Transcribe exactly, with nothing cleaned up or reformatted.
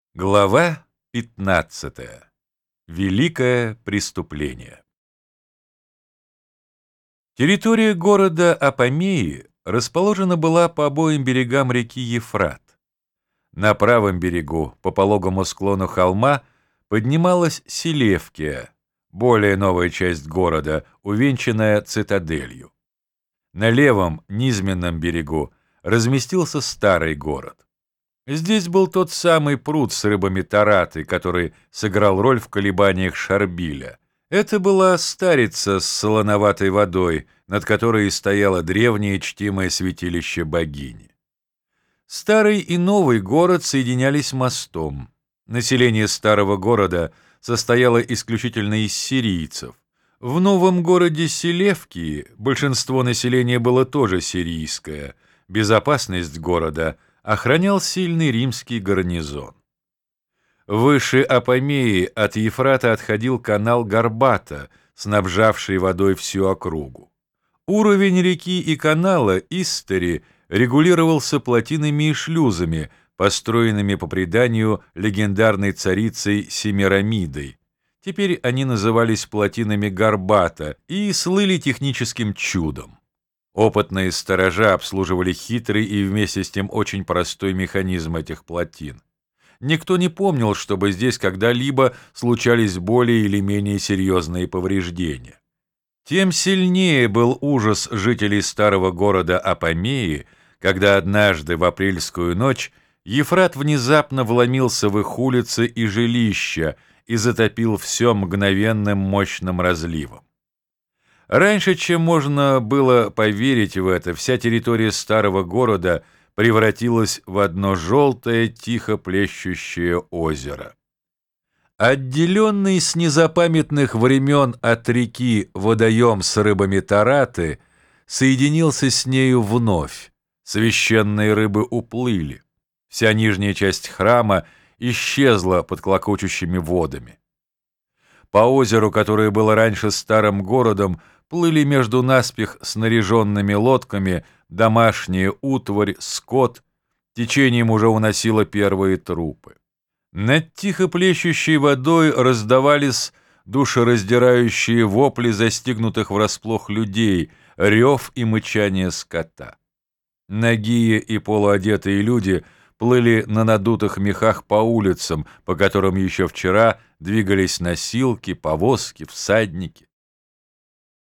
Глава пятнадцатая. Великое преступление. Территория города Апамеи расположена была по обоим берегам реки Ефрат. На правом берегу, по пологому склону холма, поднималась Селевкия, более новая часть города, увенчанная цитаделью. На левом, низменном берегу разместился старый город. Здесь был тот самый пруд с рыбами Тараты, который сыграл роль в колебаниях Шарбиля. Это была старица с солоноватой водой, над которой стояло древнее чтимое святилище богини. Старый и новый город соединялись мостом. Население старого города состояло исключительно из сирийцев. В новом городе Селевкии большинство населения было тоже сирийское. Безопасность города охранял сильный римский гарнизон. Выше Апамеи от Ефрата отходил канал Горбата, снабжавший водой всю округу. Уровень реки и канала Истери регулировался плотинами и шлюзами, построенными по преданию легендарной царицей Семирамидой. Теперь они назывались плотинами Горбата и слыли техническим чудом. Опытные сторожа обслуживали хитрый и вместе с тем очень простой механизм этих плотин. Никто не помнил, чтобы здесь когда-либо случались более или менее серьезные повреждения. Тем сильнее был ужас жителей старого города Апамеи, когда однажды в апрельскую ночь Ефрат внезапно вломился в их улицы и жилища и затопил все мгновенным мощным разливом. Раньше, чем можно было поверить в это, вся территория старого города превратилась в одно желтое, тихо плещущее озеро. Отделенный с незапамятных времен от реки водоем с рыбами Тараты соединился с нею вновь. Священные рыбы уплыли. Вся нижняя часть храма исчезла под клокочущими водами. По озеру, которое было раньше старым городом, плыли между наспех снаряженными лодками домашняя утварь, скот, течением уже уносило первые трупы. Над тихо плещущей водой раздавались душераздирающие вопли застигнутых врасплох людей, рев и мычание скота. Нагие и полуодетые люди плыли на надутых мехах по улицам, по которым еще вчера двигались носилки, повозки, всадники.